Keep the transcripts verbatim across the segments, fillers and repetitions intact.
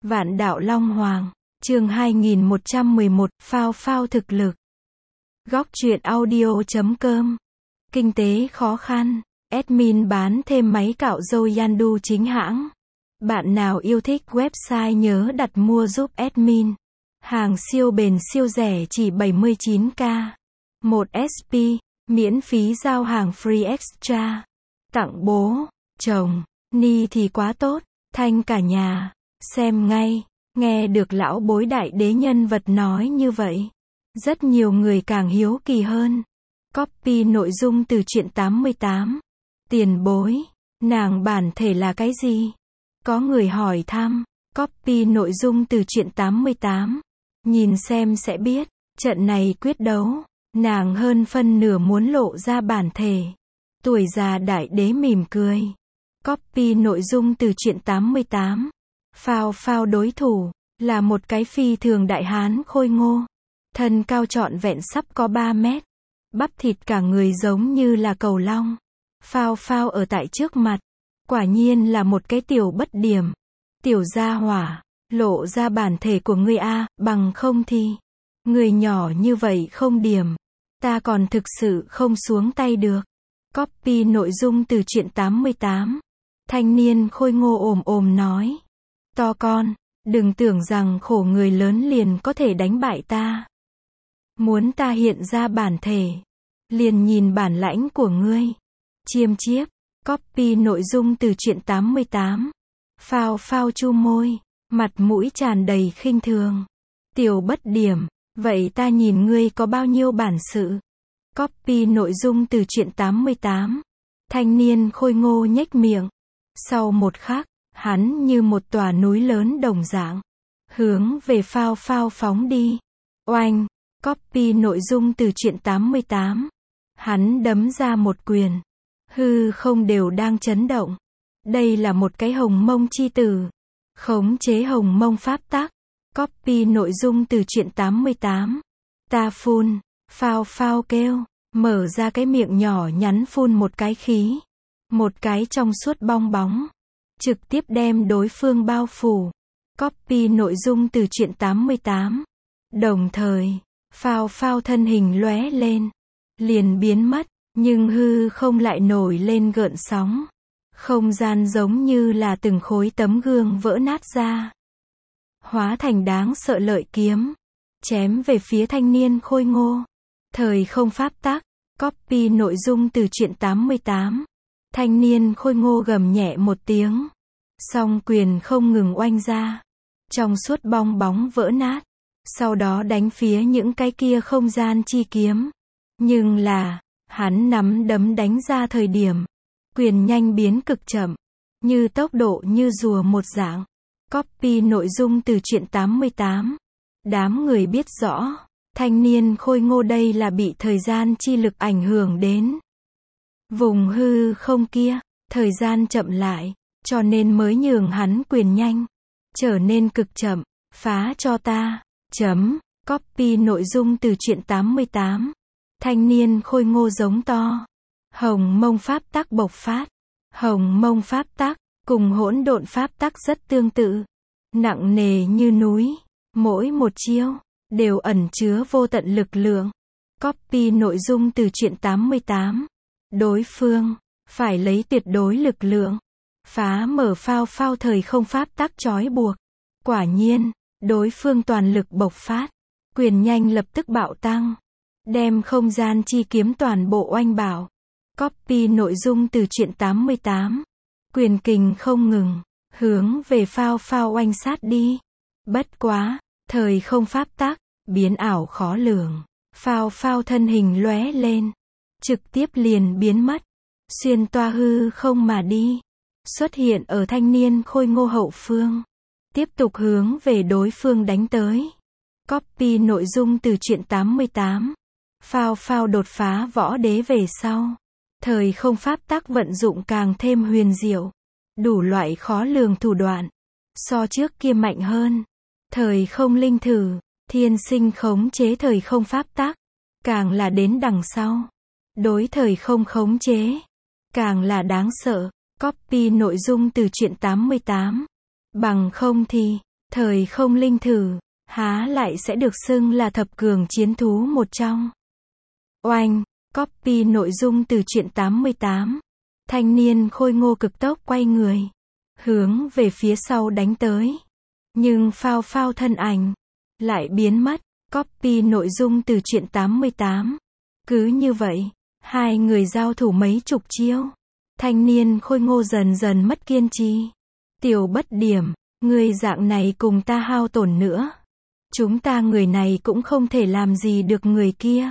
Vạn đạo Long Hoàng, chương hai nghìn một trăm mười một, phao phao thực lực. Góc truyện audio chấm com. Kinh tế khó khăn, admin bán thêm máy cạo râu Yandu chính hãng. Bạn nào yêu thích website nhớ đặt mua giúp admin. Hàng siêu bền siêu rẻ chỉ bảy mươi chín k. một ét pê, miễn phí giao hàng free extra. Tặng bố, chồng, ni thì quá tốt, thanh cả nhà. Xem ngay, nghe được lão bối đại đế nhân vật nói như vậy. Rất nhiều người càng hiếu kỳ hơn. Copy nội dung từ truyện tám mươi tám. Tiền bối, nàng bản thể là cái gì? Có người hỏi thăm. Copy nội dung từ truyện tám mươi tám. Nhìn xem sẽ biết, trận này quyết đấu, nàng hơn phân nửa muốn lộ ra bản thể. Tuổi già đại đế mỉm cười. Copy nội dung từ truyện tám mươi tám. Phao phao đối thủ, là một cái phi thường đại hán khôi ngô. Thân cao trọn vẹn sắp có ba mét. Bắp thịt cả người giống như là cầu long. Phao phao ở tại trước mặt. Quả nhiên là một cái tiểu bất điểm. Tiểu gia hỏa, lộ ra bản thể của ngươi a, bằng không thì. Người nhỏ như vậy không điểm. Ta còn thực sự không xuống tay được. Copy nội dung từ truyện tám mươi tám. Thanh niên khôi ngô ồm ồm nói. To con, đừng tưởng rằng khổ người lớn liền có thể đánh bại ta. Muốn ta hiện ra bản thể, liền nhìn bản lãnh của ngươi. Chiêm chiếp, copy nội dung từ truyện tám mươi tám. Phao phao chu môi, mặt mũi tràn đầy khinh thường. Tiểu bất điểm, vậy ta nhìn ngươi có bao nhiêu bản sự. Copy nội dung từ truyện tám mươi tám. Thanh niên khôi ngô nhếch miệng. Sau một khắc, hắn như một tòa núi lớn đồng dạng, hướng về phao phao phóng đi. Oanh, copy nội dung từ truyện tám mươi tám. Hắn đấm ra một quyền. Hư không đều đang chấn động. Đây là một cái hồng mông chi tử. Khống chế hồng mông pháp tắc. Copy nội dung từ truyện tám mươi tám. Ta phun, phao phao kêu, mở ra cái miệng nhỏ nhắn phun một cái khí. Một cái trong suốt bong bóng. Trực tiếp đem đối phương bao phủ. Copy nội dung từ truyện tám mươi tám. Đồng thời, phao phao thân hình lóe lên. Liền biến mất, nhưng hư không lại nổi lên gợn sóng. Không gian giống như là từng khối tấm gương vỡ nát ra. Hóa thành đáng sợ lợi kiếm. Chém về phía thanh niên khôi ngô. Thời không pháp tắc. Copy nội dung từ truyện tám mươi tám. Thanh niên khôi ngô gầm nhẹ một tiếng. Song quyền không ngừng oanh ra. Trong suốt bong bóng vỡ nát. Sau đó đánh phía những cái kia không gian chi kiếm. Nhưng là, hắn nắm đấm đánh ra thời điểm. Quyền nhanh biến cực chậm. Như tốc độ như rùa một dạng. Copy nội dung từ truyện tám mươi tám. Đám người biết rõ. Thanh niên khôi ngô đây là bị thời gian chi lực ảnh hưởng đến. Vùng hư không kia, thời gian chậm lại, cho nên mới nhường hắn quyền nhanh, trở nên cực chậm, phá cho ta, chấm, copy nội dung từ truyện tám mươi tám. Thanh niên khôi ngô giống to. Hồng mông pháp tắc bộc phát. Hồng mông pháp tắc, cùng hỗn độn pháp tắc rất tương tự. Nặng nề như núi, mỗi một chiêu, đều ẩn chứa vô tận lực lượng. Copy nội dung từ truyện tám mươi tám. Đối phương, phải lấy tuyệt đối lực lượng. Phá mở phao phao thời không pháp tắc trói buộc. Quả nhiên, đối phương toàn lực bộc phát. Quyền nhanh lập tức bạo tăng. Đem không gian chi kiếm toàn bộ oanh bảo. Copy nội dung từ truyện tám mươi tám. Quyền kình không ngừng, hướng về phao phao oanh sát đi. Bất quá, thời không pháp tắc, biến ảo khó lường. Phao phao thân hình lóe lên. Trực tiếp liền biến mất. Xuyên toa hư không mà đi. Xuất hiện ở thanh niên khôi ngô hậu phương. Tiếp tục hướng về đối phương đánh tới. Copy nội dung từ truyện tám mươi tám. Phao phao đột phá võ đế về sau. Thời không pháp tắc vận dụng càng thêm huyền diệu. Đủ loại khó lường thủ đoạn. So trước kia mạnh hơn. Thời không linh thử, thiên sinh khống chế thời không pháp tắc. Càng là đến đằng sau. Đối thời không khống chế. Càng là đáng sợ. Copy nội dung từ truyện tám mươi tám. Bằng không thì, Thời không linh thử, há lại sẽ được xưng là thập cường chiến thú một trong. Oanh, copy nội dung từ truyện tám mươi tám. Thanh niên khôi ngô cực tốc quay người, hướng về phía sau đánh tới. Nhưng phao phao thân ảnh lại biến mất. Copy nội dung từ truyện tám mươi tám. Cứ như vậy, hai người giao thủ mấy chục chiêu. Thanh niên khôi ngô dần dần mất kiên trì. Tiểu bất điểm, người dạng này cùng ta hao tổn nữa. Chúng ta người này cũng không thể làm gì được người kia.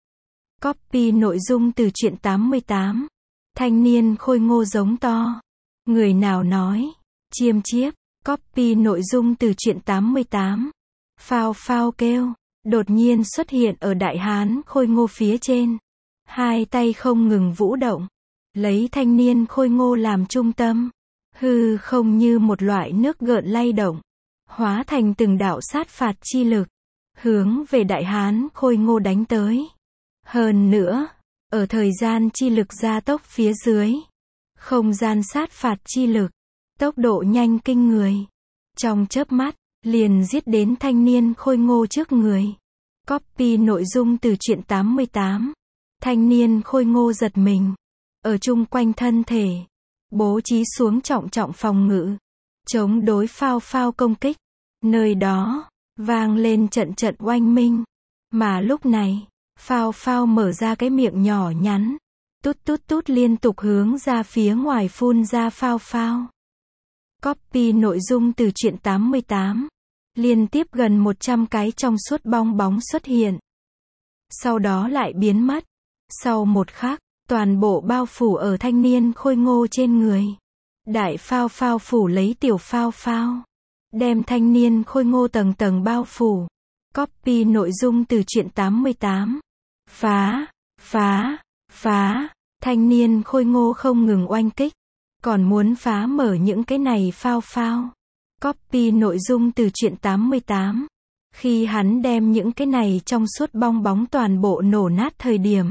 Copy nội dung từ truyện tám mươi tám. Thanh niên khôi ngô giống to. Người nào nói? Chiêm chiếp. Copy nội dung từ truyện tám mươi tám. Phao phao kêu, đột nhiên xuất hiện ở đại hán khôi ngô phía trên. Hai tay không ngừng vũ động, lấy thanh niên khôi ngô làm trung tâm. Hư không như một loại nước gợn lay động, hóa thành từng đạo sát phạt chi lực, hướng về đại hán khôi ngô đánh tới. Hơn nữa, ở thời gian chi lực gia tốc phía dưới, không gian sát phạt chi lực, tốc độ nhanh kinh người. Trong chớp mắt, liền giết đến thanh niên khôi ngô trước người. Copy nội dung từ truyện tám mươi tám. Thanh niên khôi ngô giật mình, ở chung quanh thân thể, bố trí xuống trọng trọng phòng ngự, chống đối phao phao công kích. Nơi đó, vang lên trận trận oanh minh. Mà lúc này, phao phao mở ra cái miệng nhỏ nhắn, tút tút tút liên tục hướng ra phía ngoài phun ra phao phao. Copy nội dung từ truyện tám mươi tám. Liên tiếp gần một trăm cái trong suốt bong bóng xuất hiện. Sau đó lại biến mất. Sau một khắc, toàn bộ bao phủ ở thanh niên khôi ngô trên người. Đại phao phao phủ lấy tiểu phao phao, đem thanh niên khôi ngô tầng tầng bao phủ. Copy nội dung từ truyện tám mươi tám. Phá, phá, phá. Thanh niên khôi ngô không ngừng oanh kích, còn muốn phá mở những cái này phao phao. Copy nội dung từ truyện tám mươi tám. Khi hắn đem những cái này trong suốt bong bóng toàn bộ nổ nát thời điểm,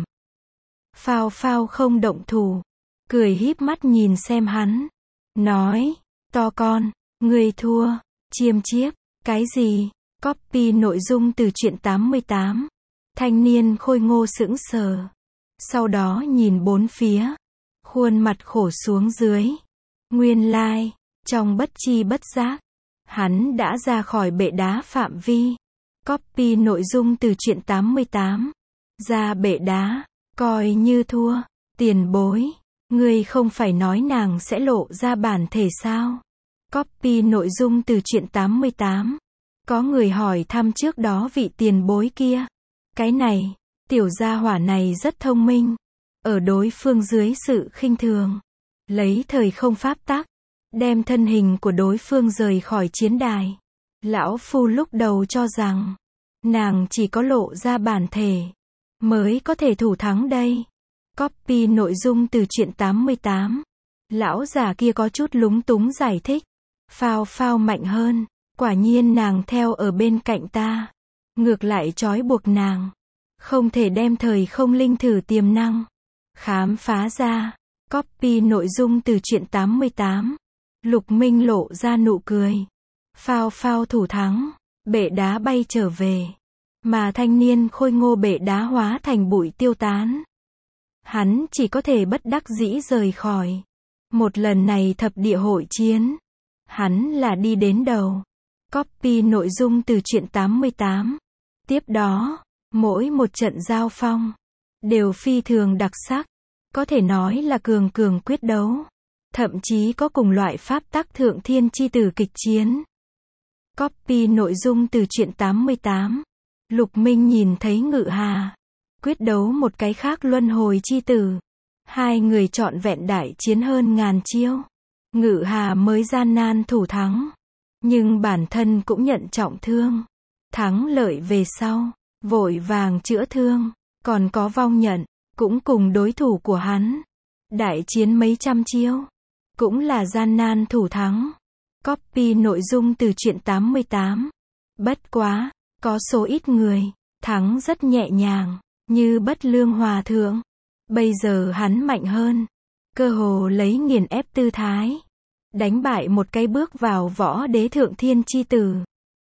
phao phao không động thủ, cười híp mắt nhìn xem hắn, nói, to con, ngươi thua. Chiêm chiếp, cái gì? Copy nội dung từ truyện tám mươi tám. Thanh niên khôi ngô sững sờ, sau đó nhìn bốn phía, khuôn mặt khổ xuống dưới. Nguyên lai, like, trong bất chi bất giác, hắn đã ra khỏi bệ đá phạm vi. Copy nội dung từ truyện tám mươi tám. Ra bệ đá, coi như thua. Tiền bối, ngươi không phải nói nàng sẽ lộ ra bản thể sao? Copy nội dung từ truyện tám mươi tám. Có người hỏi thăm trước đó vị tiền bối kia. Cái này, tiểu gia hỏa này rất thông minh. Ở đối phương dưới sự khinh thường, lấy thời không pháp tắc, đem thân hình của đối phương rời khỏi chiến đài. Lão phu lúc đầu cho rằng, nàng chỉ có lộ ra bản thể, mới có thể thủ thắng đây. Copy nội dung từ truyện tám mươi tám. Lão già kia có chút lúng túng giải thích. Phao phao mạnh hơn, quả nhiên nàng theo ở bên cạnh ta. Ngược lại trói buộc nàng, không thể đem thời không linh thử tiềm năng khám phá ra. Copy nội dung từ truyện tám mươi tám. Lục Minh lộ ra nụ cười. Phao phao thủ thắng, bệ đá bay trở về, mà thanh niên khôi ngô bệ đá hóa thành bụi tiêu tán. Hắn chỉ có thể bất đắc dĩ rời khỏi. Một lần này thập địa hội chiến, hắn là đi đến đầu. Copy nội dung từ truyện tám mươi tám. Tiếp đó, mỗi một trận giao phong đều phi thường đặc sắc, có thể nói là cường cường quyết đấu, thậm chí có cùng loại pháp tắc thượng thiên chi tử kịch chiến. Copy nội dung từ truyện tám mươi tám. Lục Minh nhìn thấy Ngự Hà quyết đấu một cái khác luân hồi chi tử. Hai người trọn vẹn đại chiến hơn ngàn chiêu. Ngự Hà mới gian nan thủ thắng, nhưng bản thân cũng nhận trọng thương. Thắng lợi về sau, vội vàng chữa thương, còn có Vong Nhận, cũng cùng đối thủ của hắn đại chiến mấy trăm chiêu, cũng là gian nan thủ thắng. Copy nội dung từ truyện tám mươi tám. Bất quá, có số ít người thắng rất nhẹ nhàng, như Bất Lương Hòa Thượng. Bây giờ hắn mạnh hơn, cơ hồ lấy nghiền ép tư thái, đánh bại một cái bước vào võ đế thượng thiên chi tử.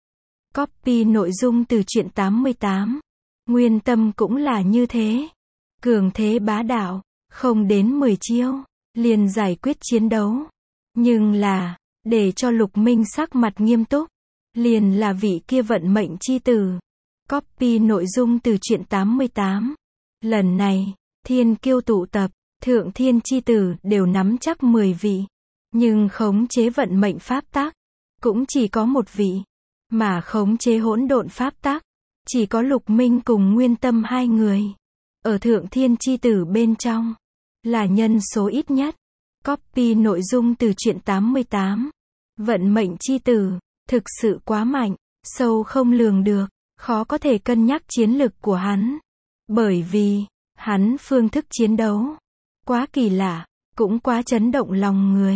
Copy nội dung từ truyện tám mươi tám. Nguyên tâm cũng là như thế. Cường thế bá đạo, không đến mười chiêu, liền giải quyết chiến đấu. Nhưng là, để cho Lục Minh sắc mặt nghiêm túc, liền là vị kia vận mệnh chi tử. Copy nội dung từ truyện tám mươi tám. Lần này, thiên kiêu tụ tập, thượng thiên chi tử đều nắm chắc mười vị. Nhưng khống chế vận mệnh pháp tắc, cũng chỉ có một vị. Mà khống chế hỗn độn pháp tắc, chỉ có Lục Minh cùng Nguyên Tâm hai người. Ở thượng thiên chi tử bên trong, là nhân số ít nhất. Copy nội dung từ truyện tám mươi tám. Vận mệnh chi tử, thực sự quá mạnh, sâu không lường được, khó có thể cân nhắc chiến lực của hắn. Bởi vì, hắn phương thức chiến đấu, quá kỳ lạ, cũng quá chấn động lòng người.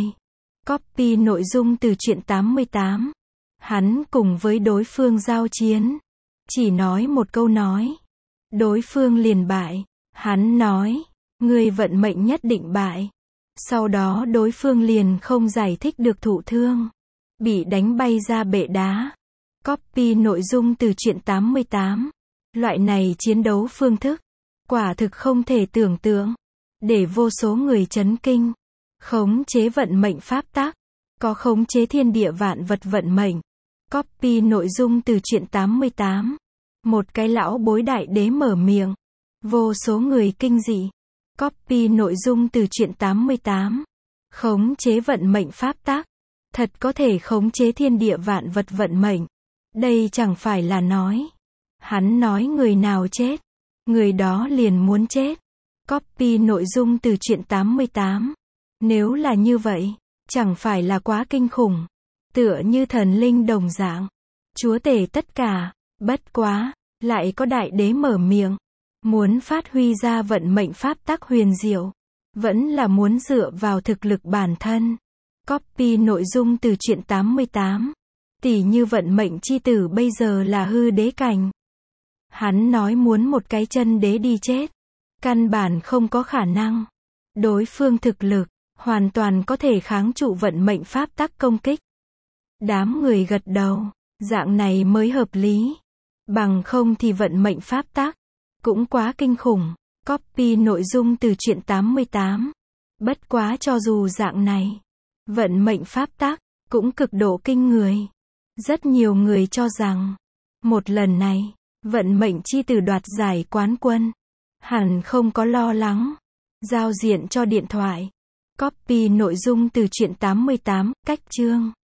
Copy nội dung từ truyện tám mươi tám. Hắn cùng với đối phương giao chiến, chỉ nói một câu nói, đối phương liền bại. Hắn nói, người vận mệnh nhất định bại. Sau đó đối phương liền không giải thích được thụ thương, bị đánh bay ra bệ đá. Copy nội dung từ truyện tám mươi tám. Loại này chiến đấu phương thức, quả thực không thể tưởng tượng, để vô số người chấn kinh. Khống chế vận mệnh pháp tắc, có khống chế thiên địa vạn vật vận mệnh. Copy nội dung từ truyện tám mươi tám. Một cái lão bối đại đế mở miệng, vô số người kinh dị. Copy nội dung từ truyện tám mươi tám. Khống chế vận mệnh pháp tắc, thật có thể khống chế thiên địa vạn vật vận mệnh. Đây chẳng phải là nói, hắn nói người nào chết, người đó liền muốn chết. Copy nội dung từ truyện tám mươi tám. Nếu là như vậy, chẳng phải là quá kinh khủng, tựa như thần linh đồng dạng, chúa tể tất cả. Bất quá, lại có đại đế mở miệng, muốn phát huy ra vận mệnh pháp tắc huyền diệu, vẫn là muốn dựa vào thực lực bản thân. Copy nội dung từ truyện tám mươi tám. Tỷ như vận mệnh chi tử bây giờ là hư đế cảnh. Hắn nói muốn một cái chân đế đi chết, căn bản không có khả năng. Đối phương thực lực, hoàn toàn có thể kháng trụ vận mệnh pháp tắc công kích. Đám người gật đầu, dạng này mới hợp lý. Bằng không thì vận mệnh pháp tắc, cũng quá kinh khủng. Copy nội dung từ truyện tám mươi tám. Bất quá cho dù dạng này, vận mệnh pháp tắc, cũng cực độ kinh người. Rất nhiều người cho rằng, một lần này, vận mệnh chi tử đoạt giải quán quân, hẳn không có lo lắng. Giao diện cho điện thoại. Copy nội dung từ truyện tám mươi tám, cách chương.